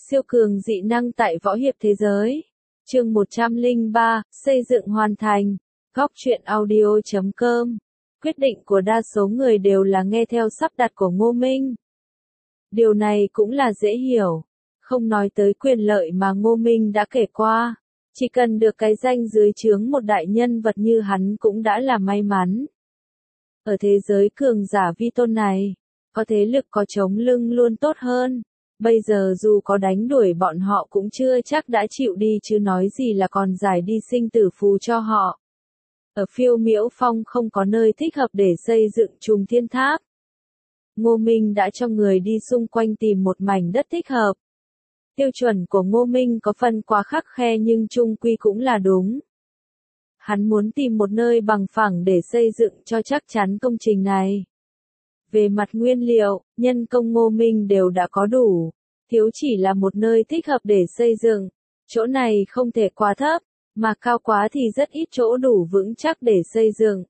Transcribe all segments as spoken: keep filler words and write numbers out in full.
Siêu cường dị năng tại võ hiệp thế giới. Chương một trăm lẻ ba, xây dựng hoàn thành. Góc truyện audio chấm com. Quyết định của đa số người đều là nghe theo sắp đặt của Ngô Minh. Điều này cũng là dễ hiểu. Không nói tới quyền lợi mà Ngô Minh đã kể qua. Chỉ cần được cái danh dưới trướng một đại nhân vật như hắn cũng đã là may mắn. Ở thế giới cường giả vi tôn này, có thế lực có chống lưng luôn tốt hơn. Bây giờ dù có đánh đuổi bọn họ cũng chưa chắc đã chịu đi chứ nói gì là còn giải đi sinh tử phù cho họ. Ở Phiêu Miễu Phong không có nơi thích hợp để xây dựng Trùng Thiên Tháp. Ngô Minh đã cho người đi xung quanh tìm một mảnh đất thích hợp. Tiêu chuẩn của Ngô Minh có phần quá khắt khe nhưng chung quy cũng là đúng. Hắn muốn tìm một nơi bằng phẳng để xây dựng cho chắc chắn công trình này. Về mặt nguyên liệu, nhân công Ngô Minh đều đã có đủ, thiếu chỉ là một nơi thích hợp để xây dựng. Chỗ này không thể quá thấp, mà cao quá thì rất ít chỗ đủ vững chắc để xây dựng.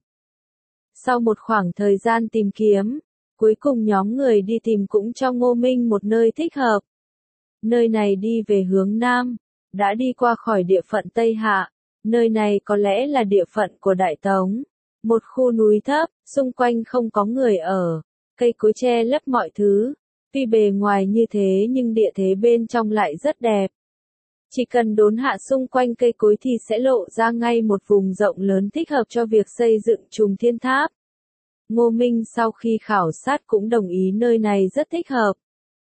Sau một khoảng thời gian tìm kiếm, cuối cùng nhóm người đi tìm cũng cho Ngô Minh một nơi thích hợp. Nơi này đi về hướng Nam, đã đi qua khỏi địa phận Tây Hạ, nơi này có lẽ là địa phận của Đại Tống. Một khu núi thấp, xung quanh không có người ở, cây cối che lấp mọi thứ. Tuy bề ngoài như thế nhưng địa thế bên trong lại rất đẹp. Chỉ cần đốn hạ xung quanh cây cối thì sẽ lộ ra ngay một vùng rộng lớn thích hợp cho việc xây dựng Trùng Thiên Tháp. Ngô Minh sau khi khảo sát cũng đồng ý nơi này rất thích hợp.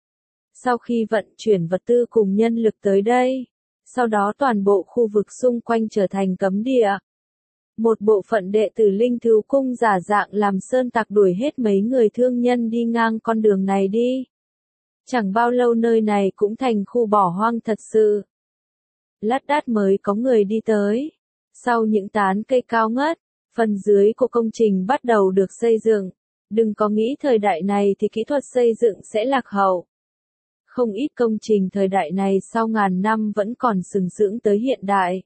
Sau khi vận chuyển vật tư cùng nhân lực tới đây, sau đó toàn bộ khu vực xung quanh trở thành cấm địa. Một bộ phận đệ tử Linh Thú Cung giả dạng làm sơn tặc đuổi hết mấy người thương nhân đi ngang con đường này đi. Chẳng bao lâu nơi này cũng thành khu bỏ hoang thật sự. Lát đát mới có người đi tới. Sau những tán cây cao ngất, phần dưới của công trình bắt đầu được xây dựng. Đừng có nghĩ thời đại này thì kỹ thuật xây dựng sẽ lạc hậu. Không ít công trình thời đại này sau ngàn năm vẫn còn sừng sững tới hiện đại.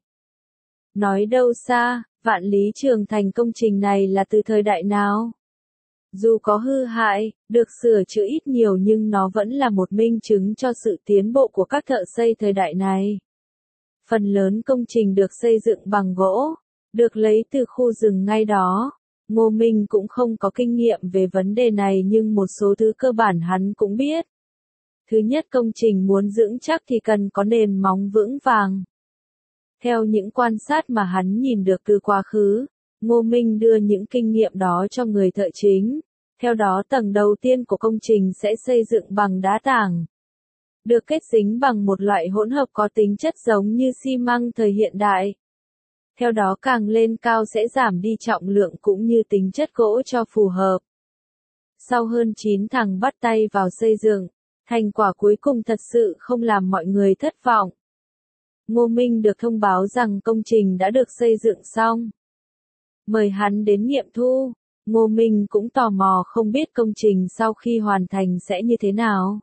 Nói đâu xa, Vạn Lý Trường Thành công trình này là từ thời đại nào? Dù có hư hại, được sửa chữa ít nhiều nhưng nó vẫn là một minh chứng cho sự tiến bộ của các thợ xây thời đại này. Phần lớn công trình được xây dựng bằng gỗ, được lấy từ khu rừng ngay đó. Ngô Minh cũng không có kinh nghiệm về vấn đề này nhưng một số thứ cơ bản hắn cũng biết. Thứ nhất, công trình muốn dưỡng chắc thì cần có nền móng vững vàng. Theo những quan sát mà hắn nhìn được từ quá khứ, Ngô Minh đưa những kinh nghiệm đó cho người thợ chính. Theo đó tầng đầu tiên của công trình sẽ xây dựng bằng đá tảng. Được kết dính bằng một loại hỗn hợp có tính chất giống như xi măng thời hiện đại. Theo đó càng lên cao sẽ giảm đi trọng lượng cũng như tính chất gỗ cho phù hợp. Sau hơn chín tháng bắt tay vào xây dựng, thành quả cuối cùng thật sự không làm mọi người thất vọng. Ngô Minh được thông báo rằng công trình đã được xây dựng xong. Mời hắn đến nghiệm thu, Ngô Minh cũng tò mò không biết công trình sau khi hoàn thành sẽ như thế nào.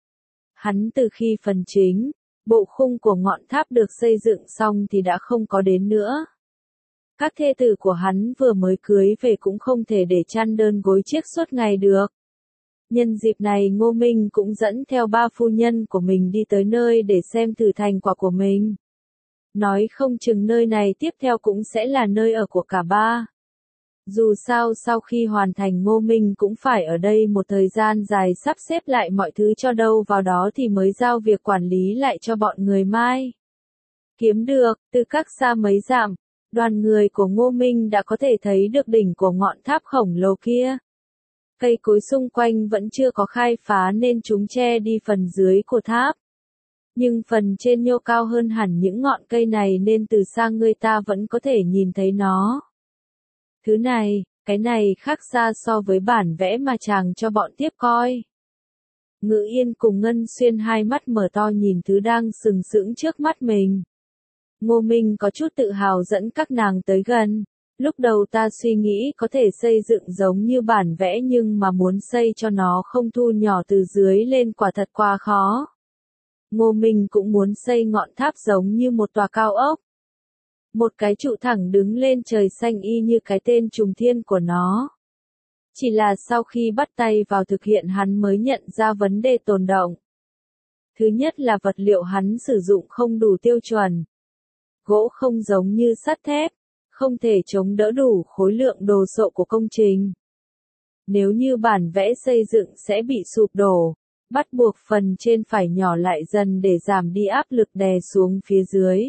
Hắn từ khi phần chính, bộ khung của ngọn tháp được xây dựng xong thì đã không có đến nữa. Các thê tử của hắn vừa mới cưới về cũng không thể để chăn đơn gối chiếc suốt ngày được. Nhân dịp này Ngô Minh cũng dẫn theo ba phu nhân của mình đi tới nơi để xem thử thành quả của mình. Nói không chừng nơi này tiếp theo cũng sẽ là nơi ở của cả ba. Dù sao sau khi hoàn thành Ngô Minh cũng phải ở đây một thời gian dài sắp xếp lại mọi thứ cho đâu vào đó thì mới giao việc quản lý lại cho bọn người Mai. Kiếm được, từ cách xa mấy dặm, đoàn người của Ngô Minh đã có thể thấy được đỉnh của ngọn tháp khổng lồ kia. Cây cối xung quanh vẫn chưa có khai phá nên chúng che đi phần dưới của tháp. Nhưng phần trên nhô cao hơn hẳn những ngọn cây này nên từ xa người ta vẫn có thể nhìn thấy nó. Thứ này, cái này khác xa so với bản vẽ mà chàng cho bọn tiếp coi. Ngự Yên cùng Ngân Xuyên hai mắt mở to nhìn thứ đang sừng sững trước mắt mình. Ngô Minh có chút tự hào dẫn các nàng tới gần. Lúc đầu ta suy nghĩ có thể xây dựng giống như bản vẽ nhưng mà muốn xây cho nó không thu nhỏ từ dưới lên quả thật quá khó. Ngô Minh cũng muốn xây ngọn tháp giống như một tòa cao ốc. Một cái trụ thẳng đứng lên trời xanh y như cái tên Trùng Thiên của nó. Chỉ là sau khi bắt tay vào thực hiện hắn mới nhận ra vấn đề tồn động. Thứ nhất là vật liệu hắn sử dụng không đủ tiêu chuẩn. Gỗ không giống như sắt thép, không thể chống đỡ đủ khối lượng đồ sộ của công trình. Nếu như bản vẽ xây dựng sẽ bị sụp đổ, bắt buộc phần trên phải nhỏ lại dần để giảm đi áp lực đè xuống phía dưới.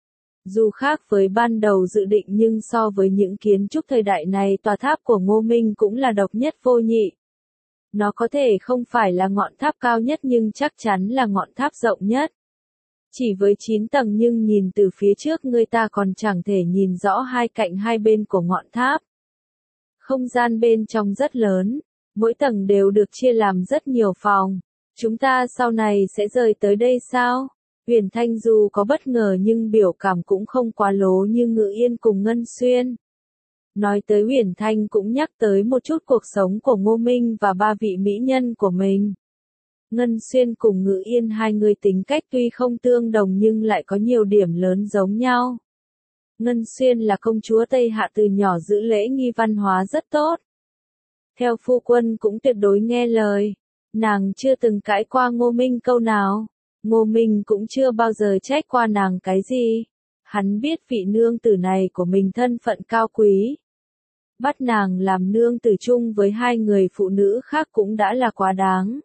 Dù khác với ban đầu dự định nhưng so với những kiến trúc thời đại này, tòa tháp của Ngô Minh cũng là độc nhất vô nhị. Nó có thể không phải là ngọn tháp cao nhất nhưng chắc chắn là ngọn tháp rộng nhất. Chỉ với chín tầng nhưng nhìn từ phía trước người ta còn chẳng thể nhìn rõ hai cạnh hai bên của ngọn tháp. Không gian bên trong rất lớn, mỗi tầng đều được chia làm rất nhiều phòng. Chúng ta sau này sẽ rời tới đây sao? Huyền Thanh dù có bất ngờ nhưng biểu cảm cũng không quá lố như Ngự Yên cùng Ngân Xuyên. Nói tới Huyền Thanh cũng nhắc tới một chút cuộc sống của Ngô Minh và ba vị mỹ nhân của mình. Ngân Xuyên cùng Ngự Yên hai người tính cách tuy không tương đồng nhưng lại có nhiều điểm lớn giống nhau. Ngân Xuyên là công chúa Tây Hạ từ nhỏ giữ lễ nghi văn hóa rất tốt. Theo phu quân cũng tuyệt đối nghe lời. Nàng chưa từng cãi qua Ngô Minh câu nào. Ngô Minh cũng chưa bao giờ trách qua nàng cái gì. Hắn biết vị nương tử này của mình thân phận cao quý. Bắt nàng làm nương tử chung với hai người phụ nữ khác cũng đã là quá đáng.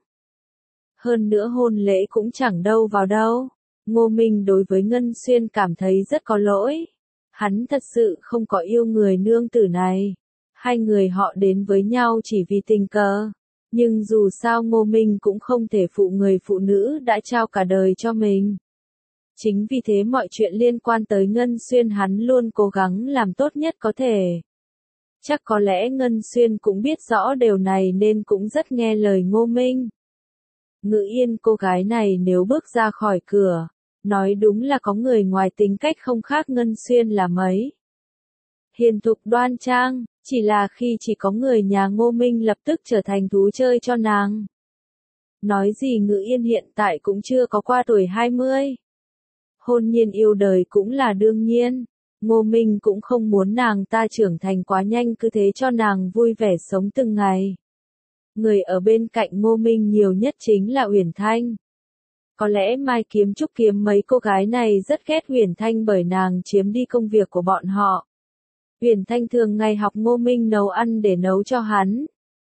Hơn nữa hôn lễ cũng chẳng đâu vào đâu. Ngô Minh đối với Ngân Xuyên cảm thấy rất có lỗi. Hắn thật sự không có yêu người nương tử này. Hai người họ đến với nhau chỉ vì tình cờ. Nhưng dù sao Ngô Minh cũng không thể phụ người phụ nữ đã trao cả đời cho mình. Chính vì thế mọi chuyện liên quan tới Ngân Xuyên hắn luôn cố gắng làm tốt nhất có thể. Chắc có lẽ Ngân Xuyên cũng biết rõ điều này nên cũng rất nghe lời Ngô Minh. Ngự Yên cô gái này nếu bước ra khỏi cửa, nói đúng là có người ngoài tính cách không khác Ngân Xuyên là mấy. Hiền thục đoan trang, chỉ là khi chỉ có người nhà Ngô Minh lập tức trở thành thú chơi cho nàng. Nói gì Ngự Yên hiện tại cũng chưa có qua tuổi hai mươi. Hôn nhiên yêu đời cũng là đương nhiên. Ngô Minh cũng không muốn nàng ta trưởng thành quá nhanh cứ thế cho nàng vui vẻ sống từng ngày. Người ở bên cạnh Ngô Minh nhiều nhất chính là Uyển Thanh. Có lẽ Mai Kiếm Trúc Kiếm mấy cô gái này rất ghét Uyển Thanh bởi nàng chiếm đi công việc của bọn họ. Uyển Thanh thường ngày học Ngô Minh nấu ăn để nấu cho hắn.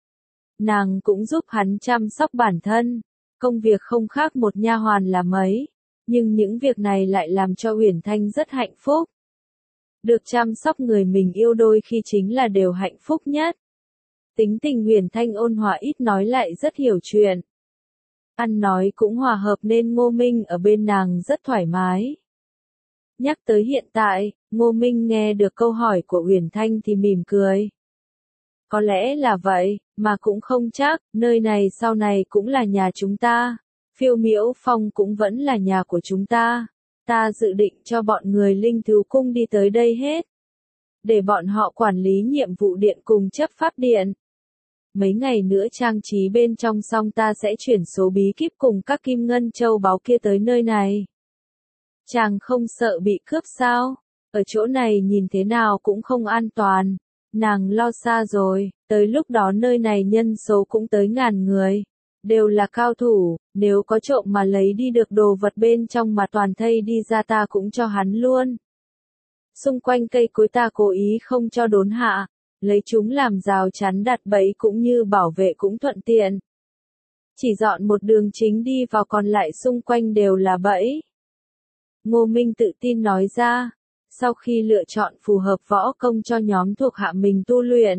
Nàng cũng giúp hắn chăm sóc bản thân. Công việc không khác một nha hoàn là mấy. Nhưng những việc này lại làm cho Uyển Thanh rất hạnh phúc. Được chăm sóc người mình yêu đôi khi chính là điều hạnh phúc nhất. Tính tình Uyển Thanh ôn hòa ít nói lại rất hiểu chuyện. Ăn nói cũng hòa hợp nên Ngô Minh ở bên nàng rất thoải mái. Nhắc tới hiện tại, Ngô Minh nghe được câu hỏi của Uyển Thanh thì mỉm cười. Có lẽ là vậy, mà cũng không chắc, nơi này sau này cũng là nhà chúng ta. Phiêu Miễu Phong cũng vẫn là nhà của chúng ta. Ta dự định cho bọn người Linh Thú Cung đi tới đây hết. Để bọn họ quản lý nhiệm vụ điện cùng chấp pháp điện. Mấy ngày nữa trang trí bên trong xong ta sẽ chuyển số bí kíp cùng các kim ngân châu báu kia tới nơi này. Chàng không sợ bị cướp sao? Ở chỗ này nhìn thế nào cũng không an toàn. Nàng lo xa rồi, tới lúc đó nơi này nhân số cũng tới ngàn người. Đều là cao thủ, nếu có trộm mà lấy đi được đồ vật bên trong mà toàn thây đi ra ta cũng cho hắn luôn. Xung quanh cây cối ta cố ý không cho đốn hạ, lấy chúng làm rào chắn đặt bẫy cũng như bảo vệ cũng thuận tiện. Chỉ dọn một đường chính đi vào còn lại xung quanh đều là bẫy. Ngô Minh tự tin nói ra, sau khi lựa chọn phù hợp võ công cho nhóm thuộc hạ mình tu luyện.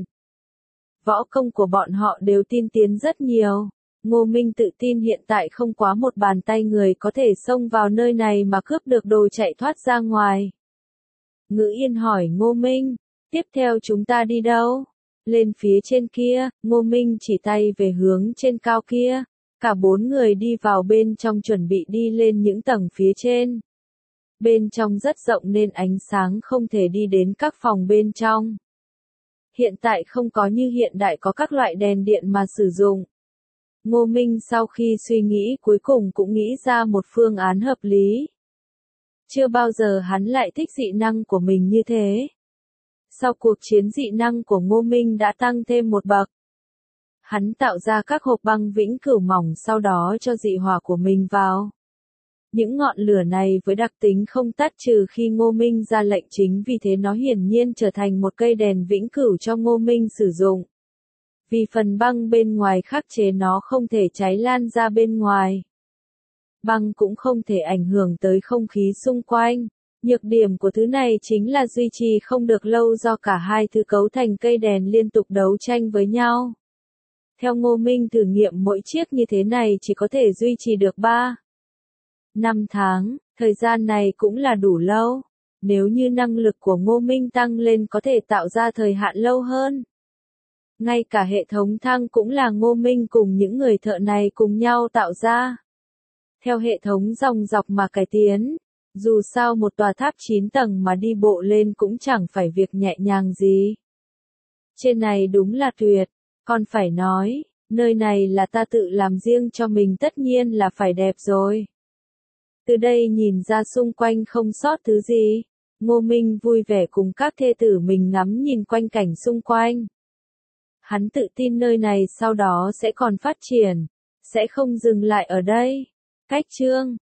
Võ công của bọn họ đều tiên tiến rất nhiều. Ngô Minh tự tin hiện tại không quá một bàn tay người có thể xông vào nơi này mà cướp được đồ chạy thoát ra ngoài. Ngự Yên hỏi Ngô Minh, tiếp theo chúng ta đi đâu? Lên phía trên kia, Ngô Minh chỉ tay về hướng trên cao kia. Cả bốn người đi vào bên trong chuẩn bị đi lên những tầng phía trên. Bên trong rất rộng nên ánh sáng không thể đi đến các phòng bên trong. Hiện tại không có như hiện đại có các loại đèn điện mà sử dụng. Ngô Minh sau khi suy nghĩ cuối cùng cũng nghĩ ra một phương án hợp lý. Chưa bao giờ hắn lại thích dị năng của mình như thế. Sau cuộc chiến dị năng của Ngô Minh đã tăng thêm một bậc. Hắn tạo ra các hộp băng vĩnh cửu mỏng sau đó cho dị hỏa của mình vào. Những ngọn lửa này với đặc tính không tắt trừ khi Ngô Minh ra lệnh, chính vì thế nó hiển nhiên trở thành một cây đèn vĩnh cửu cho Ngô Minh sử dụng. Vì phần băng bên ngoài khắc chế nó không thể cháy lan ra bên ngoài. Băng cũng không thể ảnh hưởng tới không khí xung quanh. Nhược điểm của thứ này chính là duy trì không được lâu do cả hai thứ cấu thành cây đèn liên tục đấu tranh với nhau. Theo Ngô Minh thử nghiệm mỗi chiếc như thế này chỉ có thể duy trì được ba năm tháng, thời gian này cũng là đủ lâu. Nếu như năng lực của Ngô Minh tăng lên có thể tạo ra thời hạn lâu hơn. Ngay cả hệ thống thăng cũng là Ngô Minh cùng những người thợ này cùng nhau tạo ra. Theo hệ thống dòng dọc mà cải tiến, dù sao một tòa tháp chín tầng mà đi bộ lên cũng chẳng phải việc nhẹ nhàng gì. Trên này đúng là tuyệt, còn phải nói, nơi này là ta tự làm riêng cho mình tất nhiên là phải đẹp rồi. Từ đây nhìn ra xung quanh không sót thứ gì, Ngô Minh vui vẻ cùng các thê tử mình ngắm nhìn quanh cảnh xung quanh. Hắn tự tin nơi này sau đó sẽ còn phát triển, sẽ không dừng lại ở đây. Cách chương